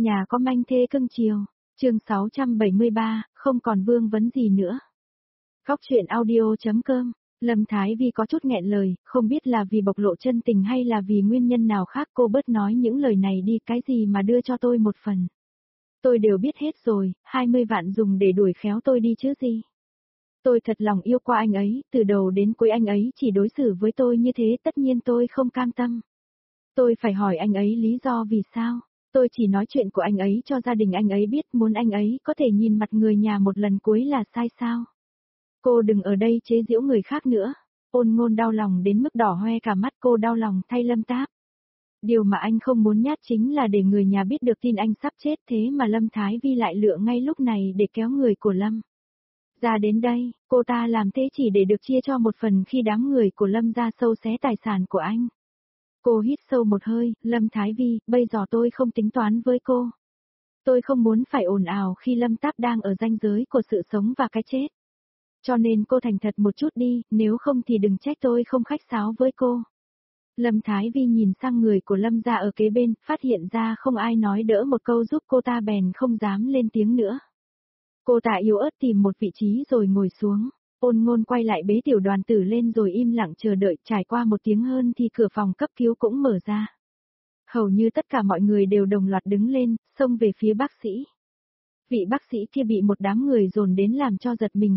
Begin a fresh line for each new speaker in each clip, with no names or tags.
Nhà có manh thê cưng chiều. Chương 673, không còn vương vấn gì nữa. Góc truyện audio.com. Lâm Thái Vi có chút nghẹn lời, không biết là vì bộc lộ chân tình hay là vì nguyên nhân nào khác, cô bớt nói những lời này đi, cái gì mà đưa cho tôi một phần. Tôi đều biết hết rồi, 20 vạn dùng để đuổi khéo tôi đi chứ gì. Tôi thật lòng yêu qua anh ấy, từ đầu đến cuối anh ấy chỉ đối xử với tôi như thế, tất nhiên tôi không cam tâm. Tôi phải hỏi anh ấy lý do vì sao. Tôi chỉ nói chuyện của anh ấy cho gia đình anh ấy biết, muốn anh ấy có thể nhìn mặt người nhà một lần cuối là sai sao. Cô đừng ở đây chế giễu người khác nữa. Ôn Ngôn đau lòng đến mức đỏ hoe cả mắt, cô đau lòng thay Lâm Táp. Điều mà anh không muốn nhát chính là để người nhà biết được tin anh sắp chết, thế mà Lâm Thái Vi lại lựa ngay lúc này để kéo người của Lâm ra đến đây. Cô ta làm thế chỉ để được chia cho một phần khi đám người của Lâm ra sâu xé tài sản của anh. Cô hít sâu một hơi, Lâm Thái Vi, bây giờ tôi không tính toán với cô. Tôi không muốn phải ồn ào khi Lâm Táp đang ở ranh giới của sự sống và cái chết. Cho nên cô thành thật một chút đi, nếu không thì đừng trách tôi không khách sáo với cô. Lâm Thái Vi nhìn sang người của Lâm gia ở kế bên, phát hiện ra không ai nói đỡ một câu giúp cô ta bèn không dám lên tiếng nữa. Cô ta yếu ớt tìm một vị trí rồi ngồi xuống. Ôn Ngôn quay lại bế Tiểu Đoàn Tử lên rồi im lặng chờ đợi, trải qua một tiếng hơn thì cửa phòng cấp cứu cũng mở ra. Hầu như tất cả mọi người đều đồng loạt đứng lên, xông về phía bác sĩ. Vị bác sĩ kia bị một đám người dồn đến làm cho giật mình.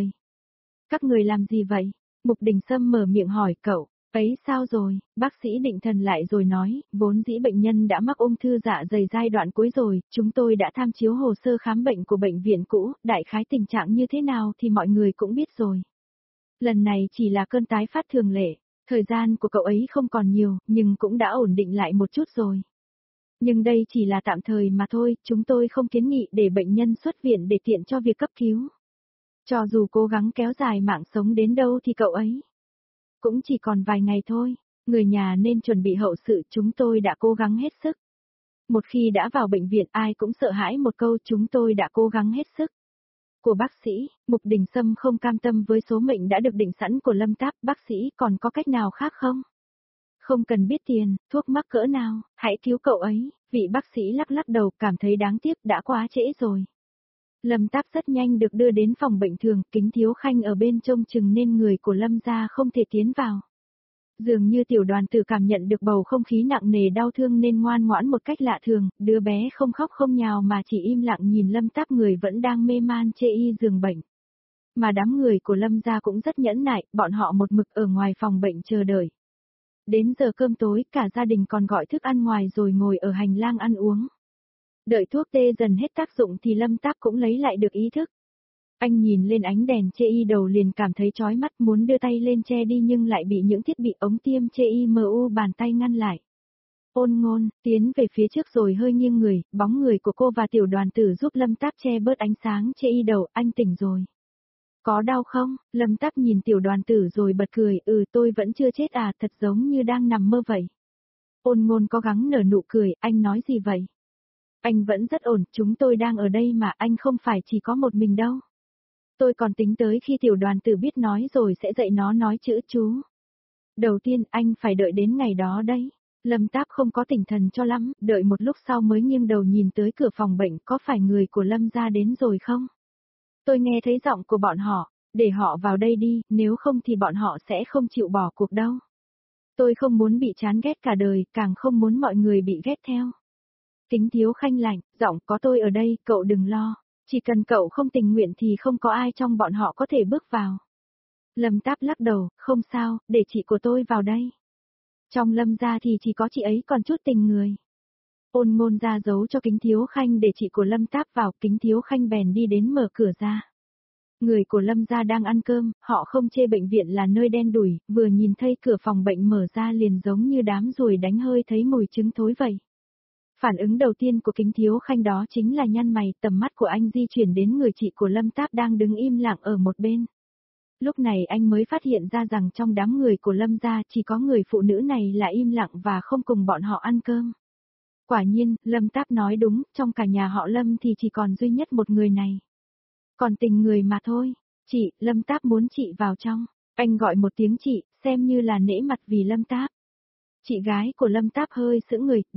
Các người làm gì vậy? Mục Đình Sâm mở miệng hỏi cậu. Ấy sao rồi? Bác sĩ định thần lại rồi nói, vốn dĩ bệnh nhân đã mắc ung thư dạ dày giai đoạn cuối rồi, chúng tôi đã tham chiếu hồ sơ khám bệnh của bệnh viện cũ, đại khái tình trạng như thế nào thì mọi người cũng biết rồi. Lần này chỉ là cơn tái phát thường lệ, thời gian của cậu ấy không còn nhiều, nhưng cũng đã ổn định lại một chút rồi. Nhưng đây chỉ là tạm thời mà thôi, chúng tôi không kiến nghị để bệnh nhân xuất viện để tiện cho việc cấp cứu. Cho dù cố gắng kéo dài mạng sống đến đâu thì cậu ấy cũng chỉ còn vài ngày thôi, người nhà nên chuẩn bị hậu sự, chúng tôi đã cố gắng hết sức. Một khi đã vào bệnh viện ai cũng sợ hãi một câu, chúng tôi đã cố gắng hết sức. Của bác sĩ, Mục Đình Sâm không cam tâm với số mệnh đã được định sẵn của Lâm Táp, bác sĩ còn có cách nào khác không? Không cần biết tiền, thuốc mắc cỡ nào, hãy cứu cậu ấy, vị bác sĩ lắc lắc đầu cảm thấy đáng tiếc đã quá trễ rồi. Lâm Táp rất nhanh được đưa đến phòng bệnh thường, Kính Thiếu Khanh ở bên trông chừng nên người của Lâm gia không thể tiến vào. Dường như Tiểu Đoàn Tử cảm nhận được bầu không khí nặng nề đau thương nên ngoan ngoãn một cách lạ thường, đứa bé không khóc không nhào mà chỉ im lặng nhìn Lâm Táp người vẫn đang mê man chê y giường bệnh. Mà đám người của Lâm gia cũng rất nhẫn nại, bọn họ một mực ở ngoài phòng bệnh chờ đợi. Đến giờ cơm tối, cả gia đình còn gọi thức ăn ngoài rồi ngồi ở hành lang ăn uống. Đợi thuốc tê dần hết tác dụng thì Lâm Táp cũng lấy lại được ý thức. Anh nhìn lên ánh đèn chê y đầu liền cảm thấy chói mắt, muốn đưa tay lên che đi nhưng lại bị những thiết bị ống tiêm chê y mu bàn tay ngăn lại. Ôn Ngôn tiến về phía trước rồi hơi nghiêng người, bóng người của cô và Tiểu Đoàn Tử giúp Lâm Táp che bớt ánh sáng chê y đầu. Anh tỉnh rồi. Có đau không? Lâm Táp nhìn Tiểu Đoàn Tử rồi bật cười, tôi vẫn chưa chết à, thật giống như đang nằm mơ vậy. Ôn Ngôn cố gắng nở nụ cười, anh nói gì vậy? Anh vẫn rất ổn, chúng tôi đang ở đây mà, anh không phải chỉ có một mình đâu. Tôi còn tính tới khi Tiểu Đoàn Tử biết nói rồi sẽ dạy nó nói chữ chú. Đầu tiên anh phải đợi đến ngày đó đấy. Lâm Táp không có tinh thần cho lắm, đợi một lúc sau mới nghiêng đầu nhìn tới cửa phòng bệnh, có phải người của Lâm gia đến rồi không? Tôi nghe thấy giọng của bọn họ, để họ vào đây đi, nếu không thì bọn họ sẽ không chịu bỏ cuộc đâu. Tôi không muốn bị chán ghét cả đời, càng không muốn mọi người bị ghét theo. Kính Thiếu Khanh lạnh, giọng có tôi ở đây, cậu đừng lo. Chỉ cần cậu không tình nguyện thì không có ai trong bọn họ có thể bước vào. Lâm Táp lắc đầu, không sao, để chị của tôi vào đây. Trong Lâm gia thì chỉ có chị ấy còn chút tình người. Ôn Ngôn ra dấu cho Kính Thiếu Khanh để chị của Lâm Táp vào, Kính Thiếu Khanh bèn đi đến mở cửa ra. Người của Lâm gia đang ăn cơm, họ không chê bệnh viện là nơi đen đủi, vừa nhìn thấy cửa phòng bệnh mở ra liền giống như đám ruồi đánh hơi thấy mùi trứng thối vậy. Phản ứng đầu tiên của Kính Thiếu Khanh đó chính là nhăn mày, tầm mắt của anh di chuyển đến người chị của Lâm Táp đang đứng im lặng ở một bên. Lúc này anh mới phát hiện ra rằng trong đám người của Lâm gia chỉ có người phụ nữ này là im lặng và không cùng bọn họ ăn cơm. Quả nhiên, Lâm Táp nói đúng, trong cả nhà họ Lâm thì chỉ còn duy nhất một người này. Còn tình người mà thôi. Chị, Lâm Táp muốn chị vào trong. Anh gọi một tiếng chị, xem như là nể mặt vì Lâm Táp. Chị gái của Lâm Táp hơi sững người, được.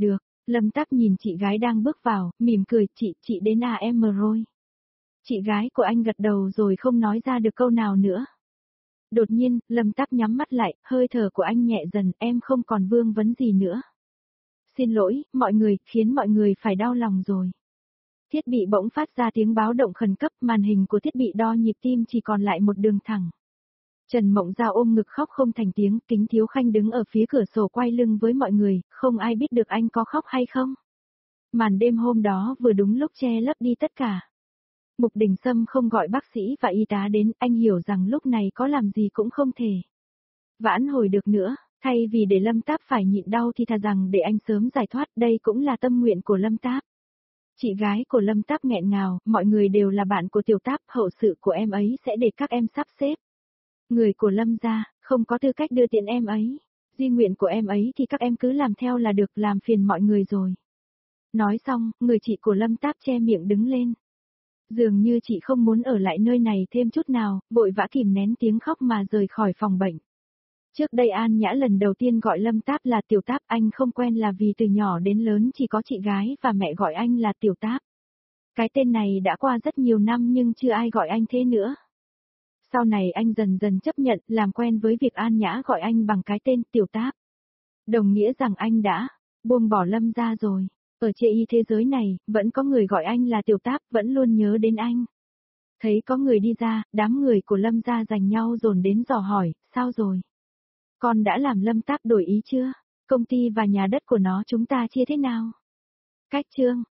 Lâm Táp nhìn chị gái đang bước vào, mỉm cười, chị đến à em rồi. Chị gái của anh gật đầu rồi không nói ra được câu nào nữa. Đột nhiên, Lâm Táp nhắm mắt lại, hơi thở của anh nhẹ dần, em không còn vương vấn gì nữa. Xin lỗi, mọi người, khiến mọi người phải đau lòng rồi. Thiết bị bỗng phát ra tiếng báo động khẩn cấp, màn hình của thiết bị đo nhịp tim chỉ còn lại một đường thẳng. Trần Mộng Giao ôm ngực khóc không thành tiếng, Kính Thiếu Khanh đứng ở phía cửa sổ quay lưng với mọi người, không ai biết được anh có khóc hay không. Màn đêm hôm đó vừa đúng lúc che lấp đi tất cả. Mục Đình Sâm không gọi bác sĩ và y tá đến, anh hiểu rằng lúc này có làm gì cũng không thể vãn hồi được nữa, thay vì để Lâm Táp phải nhịn đau thì thà rằng để anh sớm giải thoát, đây cũng là tâm nguyện của Lâm Táp. Chị gái của Lâm Táp nghẹn ngào, mọi người đều là bạn của Tiểu Táp, hậu sự của em ấy sẽ để các em sắp xếp. Người của Lâm gia, không có tư cách đưa tiện em ấy. Di nguyện của em ấy thì các em cứ làm theo là được, làm phiền mọi người rồi. Nói xong, người chị của Lâm Táp che miệng đứng lên. Dường như chị không muốn ở lại nơi này thêm chút nào, vội vã kìm nén tiếng khóc mà rời khỏi phòng bệnh. Trước đây An Nhã lần đầu tiên gọi Lâm Táp là Tiểu Táp, anh không quen là vì từ nhỏ đến lớn chỉ có chị gái và mẹ gọi anh là Tiểu Táp. Cái tên này đã qua rất nhiều năm nhưng chưa ai gọi anh thế nữa. Sau này anh dần dần chấp nhận, làm quen với việc An Nhã gọi anh bằng cái tên Tiểu Táp. Đồng nghĩa rằng anh đã buông bỏ Lâm gia rồi. Ở chê y thế giới này, vẫn có người gọi anh là Tiểu Táp, vẫn luôn nhớ đến anh. Thấy có người đi ra, đám người của Lâm gia giành nhau dồn đến dò hỏi, sao rồi? Con đã làm Lâm Táp đổi ý chưa? Công ty và nhà đất của nó chúng ta chia thế nào? Cách chương